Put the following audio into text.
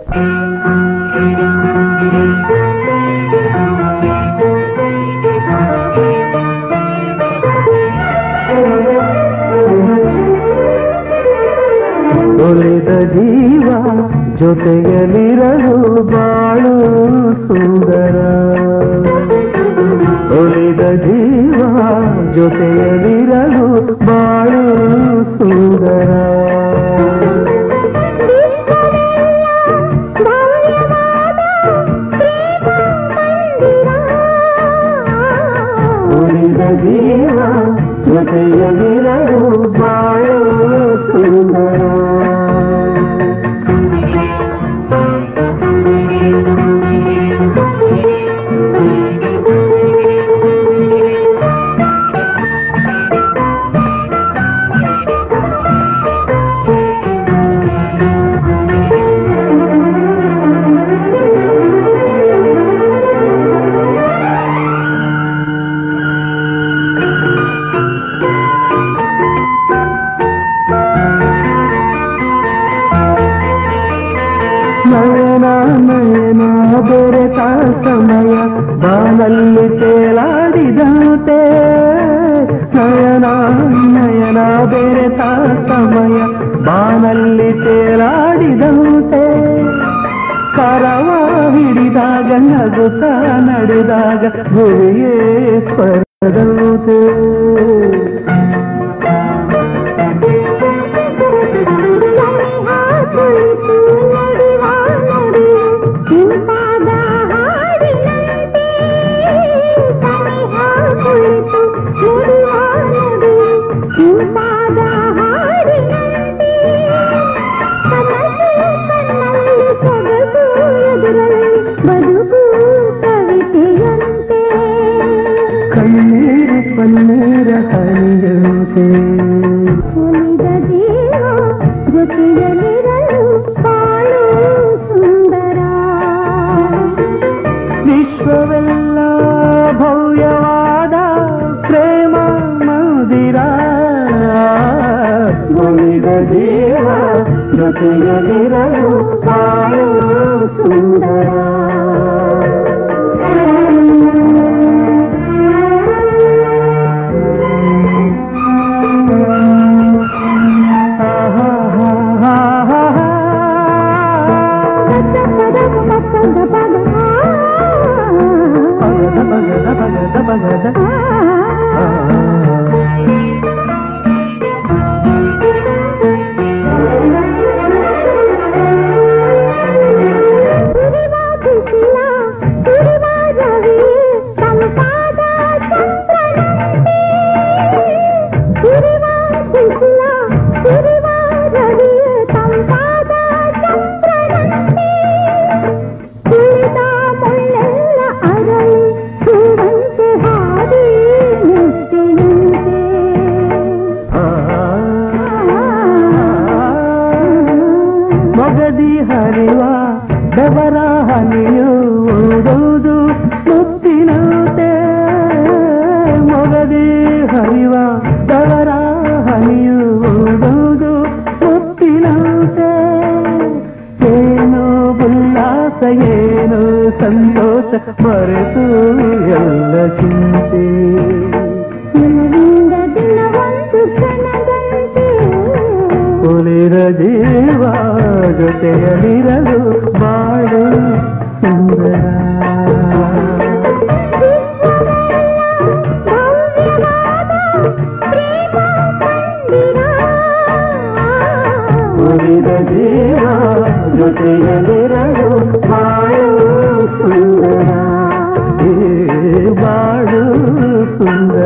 ಒಲಿದ ಜೀವ ಜೊತೆಯಲ್ಲಿರಲು ಬಾಳು ಸುಂದರ. ಒಲಿದ ಜೀವ ಜೊತೆಯಲ್ಲಿರಲು ಬಾಳು ಸುಂದರ. ಒಲಿದ ಜೀವ ಜೊತೆಯಲ್ಲಿರಲು ಬಾಳು ಸುಂದರ. ನಯನ ನಯನ ಬೆರೆತ ಸಮಯ ಬಾನಲ್ಲಿ ತೇಲಾಡಿದಂತೆ. ನಯನ ನಯನ ಬೆರೆತ ಸಮಯ ಬಾನಲ್ಲಿ ತೇಲಾಡಿದಂತೆ. ಕರವ ಹಿಡಿದಾಗ ನಗುತ್ತ ನಡೆದಾಗ ಗುರಿಯೇ ಸ್ವರದಂತೆ. ಕಣ್ಣೀರು ಪನ್ನೀರ ಹನಿಯಂತೆ. ಒಲಿದ ಜೀವ ಜೊತೆಯಲ್ಲಿರಲು ಬಾಳು ಸುಂದರ. ವಿಶ್ವವೆಲ್ಲ ಭವ್ಯವಾದ ಪ್ರೇಮ ಮಂದಿರ. ಒಲಿದ ಜೀವ ಜೊತೆಯಲ್ಲಿರಲು ಬಾಳು ಸುಂದರ. ಮೊಗದಿ ಹರಿವ ಬೆವರ ಹನಿಯು ಓದೋದು ಮುತ್ತಿನಂತೆ. ಮೊಗದಿ ಹರಿವ ಬೆವರ ಹನಿಯು ಓದೋದು ಮುತ್ತಿನಂತೆ. ಏನೋ ಉಲ್ಲಾಸ ಏನೋ ಸಂತೋಷ ಮರೆತು ಎಲ್ಲ ಚಿಂತೆ. ದಿನದಿಂದ ದಿನವೊಂದು ಕ್ಷಣದಂತೆ. ಒಲಿದ ಜೀವ ಜೊತೆಯಲ್ಲಿರಲು ಬಾಳು ಸುಂದರ. ಒಲಿದ ಜೀವ ಜೊತೆಯಲ್ಲಿರಲು ಬಾಳು ಸುಂದರ. ಬಾಳು ಸುಂದರ.